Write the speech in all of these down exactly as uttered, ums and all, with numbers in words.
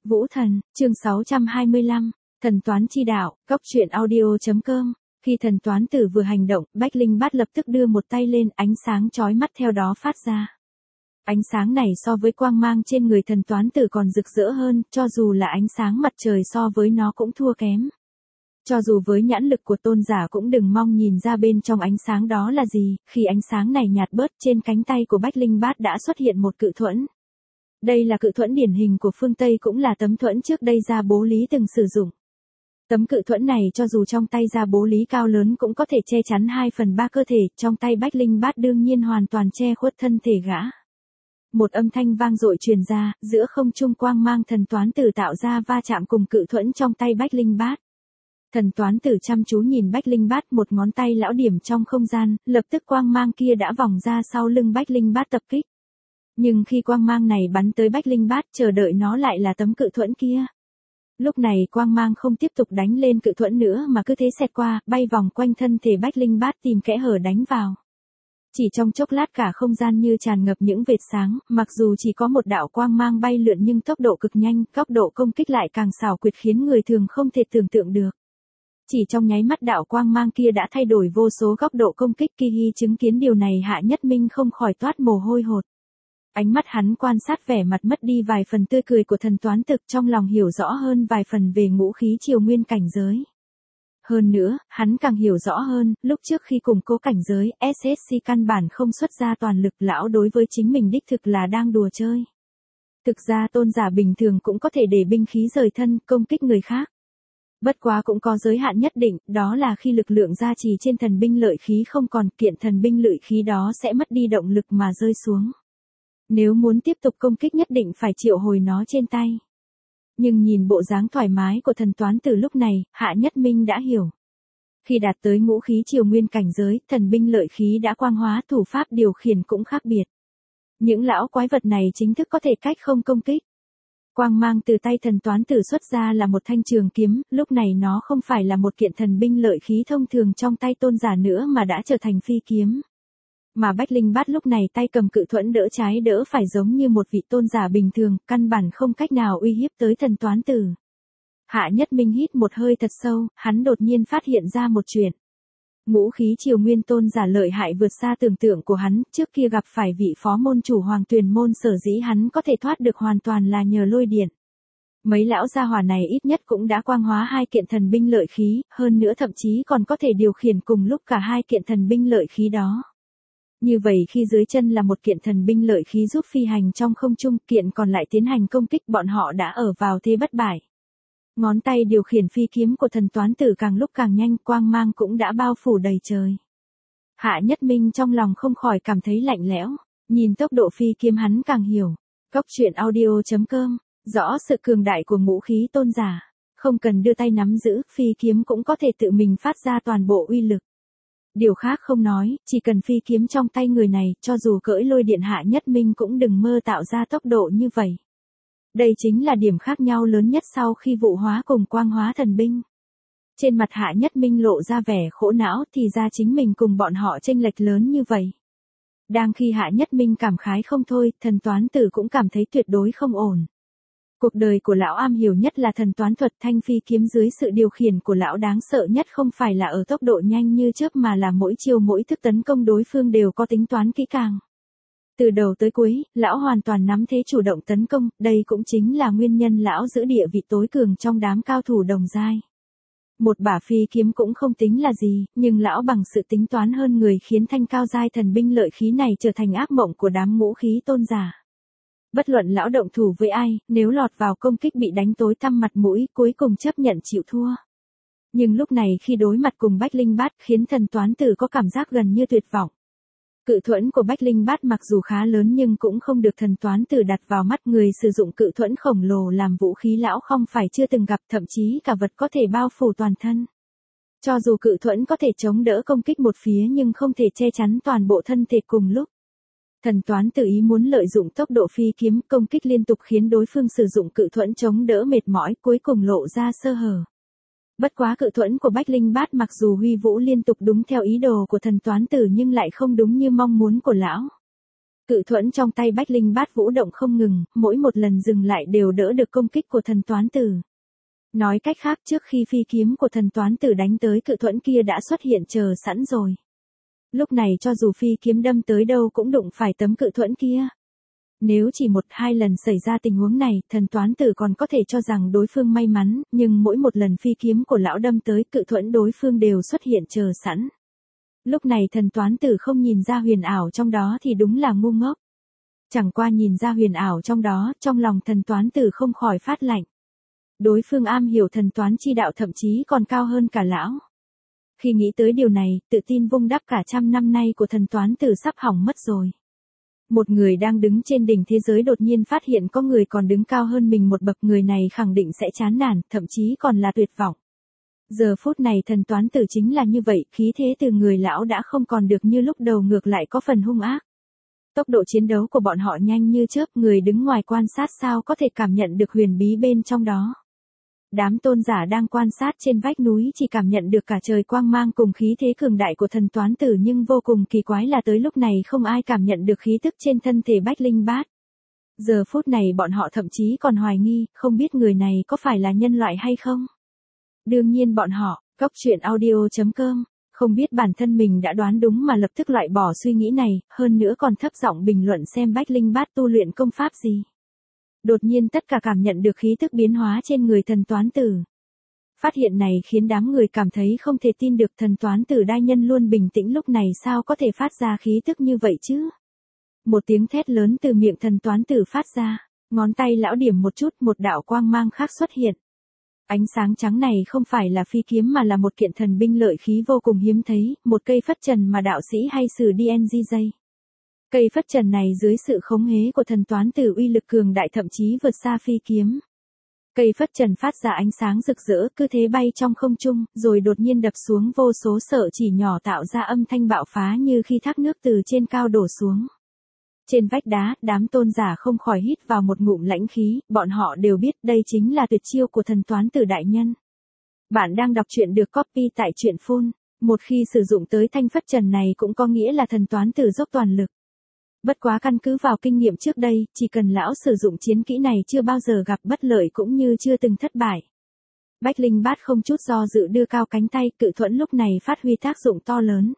Vũ Thần, chương sáu trăm hai mươi lăm, Thần Toán Chi Đạo, Cóc Truyện Audio chấm com. Khi thần toán tử vừa hành động, Bách Linh Bát lập tức đưa một tay lên, ánh sáng chói mắt theo đó phát ra. Ánh sáng này so với quang mang trên người thần toán tử còn rực rỡ hơn, cho dù là ánh sáng mặt trời so với nó cũng thua kém. Cho dù với nhãn lực của tôn giả cũng đừng mong nhìn ra bên trong ánh sáng đó là gì, khi ánh sáng này nhạt bớt, trên cánh tay của Bách Linh Bát đã xuất hiện một cự thuẫn. Đây là cự thuẫn điển hình của phương Tây, cũng là tấm thuẫn trước đây Gia Bố Lý từng sử dụng. Tấm cự thuẫn này cho dù trong tay Gia Bố Lý cao lớn cũng có thể che chắn hai phần ba cơ thể, trong tay Bách Linh Bát đương nhiên hoàn toàn che khuất thân thể gã. Một âm thanh vang dội truyền ra, giữa không trung quang mang thần toán tử tạo ra va chạm cùng cự thuẫn trong tay Bách Linh Bát. Thần toán tử chăm chú nhìn Bách Linh Bát, một ngón tay lão điểm trong không gian, lập tức quang mang kia đã vòng ra sau lưng Bách Linh Bát tập kích. Nhưng khi quang mang này bắn tới Bách Linh Bát, chờ đợi nó lại là tấm cự thuẫn kia. Lúc này quang mang không tiếp tục đánh lên cự thuẫn nữa mà cứ thế xẹt qua, bay vòng quanh thân thể Bách Linh Bát tìm kẽ hở đánh vào. Chỉ trong chốc lát cả không gian như tràn ngập những vệt sáng, mặc dù chỉ có một đạo quang mang bay lượn nhưng tốc độ cực nhanh, góc độ công kích lại càng xảo quyệt khiến người thường không thể tưởng tượng được. Chỉ trong nháy mắt đạo quang mang kia đã thay đổi vô số góc độ công kích. Kỳ Hy chứng kiến điều này, Hạ Nhất Minh không khỏi toát mồ hôi hột. Ánh mắt hắn quan sát vẻ mặt mất đi vài phần tươi cười của thần toán thực, trong lòng hiểu rõ hơn vài phần về ngũ khí triều nguyên cảnh giới. Hơn nữa, hắn càng hiểu rõ hơn, lúc trước khi củng cố cảnh giới, ét ét xê căn bản không xuất ra toàn lực, lão đối với chính mình đích thực là đang đùa chơi. Thực ra tôn giả bình thường cũng có thể để binh khí rời thân, công kích người khác. Bất quá cũng có giới hạn nhất định, đó là khi lực lượng gia trì trên thần binh lợi khí không còn, kiện thần binh lợi khí đó sẽ mất đi động lực mà rơi xuống. Nếu muốn tiếp tục công kích nhất định phải triệu hồi nó trên tay. Nhưng nhìn bộ dáng thoải mái của thần toán từ lúc này, Hạ Nhất Minh đã hiểu. Khi đạt tới ngũ khí triều nguyên cảnh giới, thần binh lợi khí đã quang hóa, thủ pháp điều khiển cũng khác biệt. Những lão quái vật này chính thức có thể cách không công kích. Quang mang từ tay thần toán tử xuất ra là một thanh trường kiếm, lúc này nó không phải là một kiện thần binh lợi khí thông thường trong tay tôn giả nữa mà đã trở thành phi kiếm. Mà Bách Linh Bát lúc này tay cầm cự thuẫn đỡ trái đỡ phải giống như một vị tôn giả bình thường, căn bản không cách nào uy hiếp tới thần toán tử. Hạ Nhất Minh hít một hơi thật sâu, hắn đột nhiên phát hiện ra một chuyện. Ngũ khí triều nguyên tôn giả lợi hại vượt xa tưởng tượng của hắn, trước kia gặp phải vị phó môn chủ Hoàng Tuyền môn sở dĩ hắn có thể thoát được hoàn toàn là nhờ lôi điện. Mấy lão gia hỏa này ít nhất cũng đã quang hóa hai kiện thần binh lợi khí, hơn nữa thậm chí còn có thể điều khiển cùng lúc cả hai kiện thần binh lợi khí đó. Như vậy khi dưới chân là một kiện thần binh lợi khí giúp phi hành trong không trung, kiện còn lại tiến hành công kích, bọn họ đã ở vào thế bất bại. Ngón tay điều khiển phi kiếm của thần toán tử càng lúc càng nhanh, quang mang cũng đã bao phủ đầy trời. Hạ Nhất Minh trong lòng không khỏi cảm thấy lạnh lẽo, nhìn tốc độ phi kiếm hắn càng hiểu. Cóc Truyện Audio chấm com, rõ sự cường đại của ngũ khí tôn giả, không cần đưa tay nắm giữ, phi kiếm cũng có thể tự mình phát ra toàn bộ uy lực. Điều khác không nói, chỉ cần phi kiếm trong tay người này, cho dù cưỡi lôi điện Hạ Nhất Minh cũng đừng mơ tạo ra tốc độ như vậy. Đây chính là điểm khác nhau lớn nhất sau khi vụ hóa cùng quang hóa thần binh. Trên mặt Hạ Nhất Minh lộ ra vẻ khổ não, thì ra chính mình cùng bọn họ chênh lệch lớn như vậy. Đang khi Hạ Nhất Minh cảm khái không thôi, thần toán tử cũng cảm thấy tuyệt đối không ổn. Cuộc đời của lão am hiểu nhất là thần toán thuật, thanh phi kiếm dưới sự điều khiển của lão đáng sợ nhất không phải là ở tốc độ nhanh như chớp mà là mỗi chiêu mỗi thức tấn công đối phương đều có tính toán kỹ càng. Từ đầu tới cuối, lão hoàn toàn nắm thế chủ động tấn công, đây cũng chính là nguyên nhân lão giữ địa vị tối cường trong đám cao thủ đồng giai. Một bả phi kiếm cũng không tính là gì, nhưng lão bằng sự tính toán hơn người khiến thanh cao giai thần binh lợi khí này trở thành ác mộng của đám ngũ khí tôn giả. Bất luận lão động thủ với ai, nếu lọt vào công kích bị đánh tối tăm mặt mũi, cuối cùng chấp nhận chịu thua. Nhưng lúc này khi đối mặt cùng Bách Linh Bát khiến thần toán tử có cảm giác gần như tuyệt vọng. Cự thuẫn của Bách Linh Bát mặc dù khá lớn nhưng cũng không được thần toán tử đặt vào mắt, người sử dụng cự thuẫn khổng lồ làm vũ khí lão không phải chưa từng gặp, thậm chí cả vật có thể bao phủ toàn thân. Cho dù cự thuẫn có thể chống đỡ công kích một phía nhưng không thể che chắn toàn bộ thân thể cùng lúc. Thần toán tự ý muốn lợi dụng tốc độ phi kiếm công kích liên tục khiến đối phương sử dụng cự thuẫn chống đỡ mệt mỏi, cuối cùng lộ ra sơ hở. Bất quá cự thuẫn của Bách Linh Bát mặc dù huy vũ liên tục đúng theo ý đồ của thần toán tử nhưng lại không đúng như mong muốn của lão. Cự thuẫn trong tay Bách Linh Bát vũ động không ngừng, mỗi một lần dừng lại đều đỡ được công kích của thần toán tử. Nói cách khác trước khi phi kiếm của thần toán tử đánh tới cự thuẫn kia đã xuất hiện chờ sẵn rồi. Lúc này cho dù phi kiếm đâm tới đâu cũng đụng phải tấm cự thuẫn kia. Nếu chỉ một hai lần xảy ra tình huống này, thần toán tử còn có thể cho rằng đối phương may mắn, nhưng mỗi một lần phi kiếm của lão đâm tới cự thuẫn đối phương đều xuất hiện chờ sẵn. Lúc này thần toán tử không nhìn ra huyền ảo trong đó thì đúng là ngu ngốc. Chẳng qua nhìn ra huyền ảo trong đó, trong lòng thần toán tử không khỏi phát lạnh. Đối phương am hiểu thần toán chi đạo thậm chí còn cao hơn cả lão. Khi nghĩ tới điều này, tự tin vung đắp cả trăm năm nay của thần toán tử sắp hỏng mất rồi. Một người đang đứng trên đỉnh thế giới đột nhiên phát hiện có người còn đứng cao hơn mình một bậc, người này khẳng định sẽ chán nản, thậm chí còn là tuyệt vọng. Giờ phút này thần toán tử chính là như vậy, khí thế từ người lão đã không còn được như lúc đầu, ngược lại có phần hung ác. Tốc độ chiến đấu của bọn họ nhanh như chớp, người đứng ngoài quan sát sao có thể cảm nhận được huyền bí bên trong đó. Đám tôn giả đang quan sát trên vách núi chỉ cảm nhận được cả trời quang mang cùng khí thế cường đại của thần toán tử, nhưng vô cùng kỳ quái là tới lúc này không ai cảm nhận được khí tức trên thân thể Bách Linh Bát. Giờ phút này bọn họ thậm chí còn hoài nghi, không biết người này có phải là nhân loại hay không. Đương nhiên bọn họ, Cốc Truyện Audio chấm com, không biết bản thân mình đã đoán đúng mà lập tức loại bỏ suy nghĩ này, hơn nữa còn thấp giọng bình luận xem Bách Linh Bát tu luyện công pháp gì. Đột nhiên tất cả cảm nhận được khí tức biến hóa trên người thần toán tử. Phát hiện này khiến đám người cảm thấy không thể tin được, thần toán tử đa nhân luôn bình tĩnh lúc này sao có thể phát ra khí tức như vậy chứ. Một tiếng thét lớn từ miệng thần toán tử phát ra, ngón tay lão điểm một chút, một đạo quang mang khác xuất hiện. Ánh sáng trắng này không phải là phi kiếm mà là một kiện thần binh lợi khí vô cùng hiếm thấy, một cây phất trần mà đạo sĩ hay sử đê en giê. Cây phất trần này dưới sự khống hế của thần toán tử uy lực cường đại thậm chí vượt xa phi kiếm. Cây phất trần phát ra ánh sáng rực rỡ, cứ thế bay trong không trung, rồi đột nhiên đập xuống vô số sợi chỉ nhỏ tạo ra âm thanh bạo phá như khi thác nước từ trên cao đổ xuống. Trên vách đá, đám tôn giả không khỏi hít vào một ngụm lãnh khí, bọn họ đều biết đây chính là tuyệt chiêu của thần toán tử đại nhân. Bạn đang đọc truyện được copy tại truyện phun, một khi sử dụng tới thanh phất trần này cũng có nghĩa là thần toán tử dốc toàn lực. Bất quá căn cứ vào kinh nghiệm trước đây, chỉ cần lão sử dụng chiến kỹ này chưa bao giờ gặp bất lợi cũng như chưa từng thất bại. Bách Linh Bát không chút do dự đưa cao cánh tay, cự thuẫn lúc này phát huy tác dụng to lớn.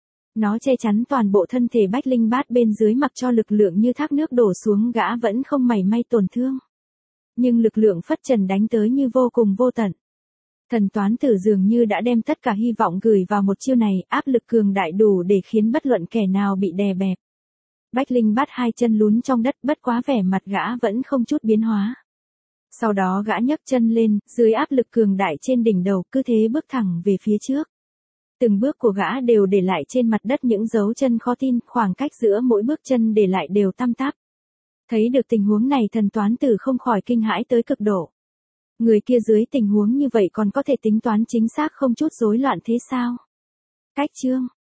Nó che chắn toàn bộ thân thể Bách Linh Bát bên dưới, mặc cho lực lượng như thác nước đổ xuống gã vẫn không mảy may tổn thương. Nhưng lực lượng phất trần đánh tới như vô cùng vô tận. Thần toán tử dường như đã đem tất cả hy vọng gửi vào một chiêu này, áp lực cường đại đủ để khiến bất luận kẻ nào bị đè bẹp. Bách Linh Bát hai chân lún trong đất, bất quá vẻ mặt gã vẫn không chút biến hóa. Sau đó gã nhấc chân lên, dưới áp lực cường đại trên đỉnh đầu, cứ thế bước thẳng về phía trước. Từng bước của gã đều để lại trên mặt đất những dấu chân khó tin, khoảng cách giữa mỗi bước chân để lại đều tăm tắp. Thấy được tình huống này thần toán tử không khỏi kinh hãi tới cực độ. Người kia dưới tình huống như vậy còn có thể tính toán chính xác không chút rối loạn thế sao? Cách chương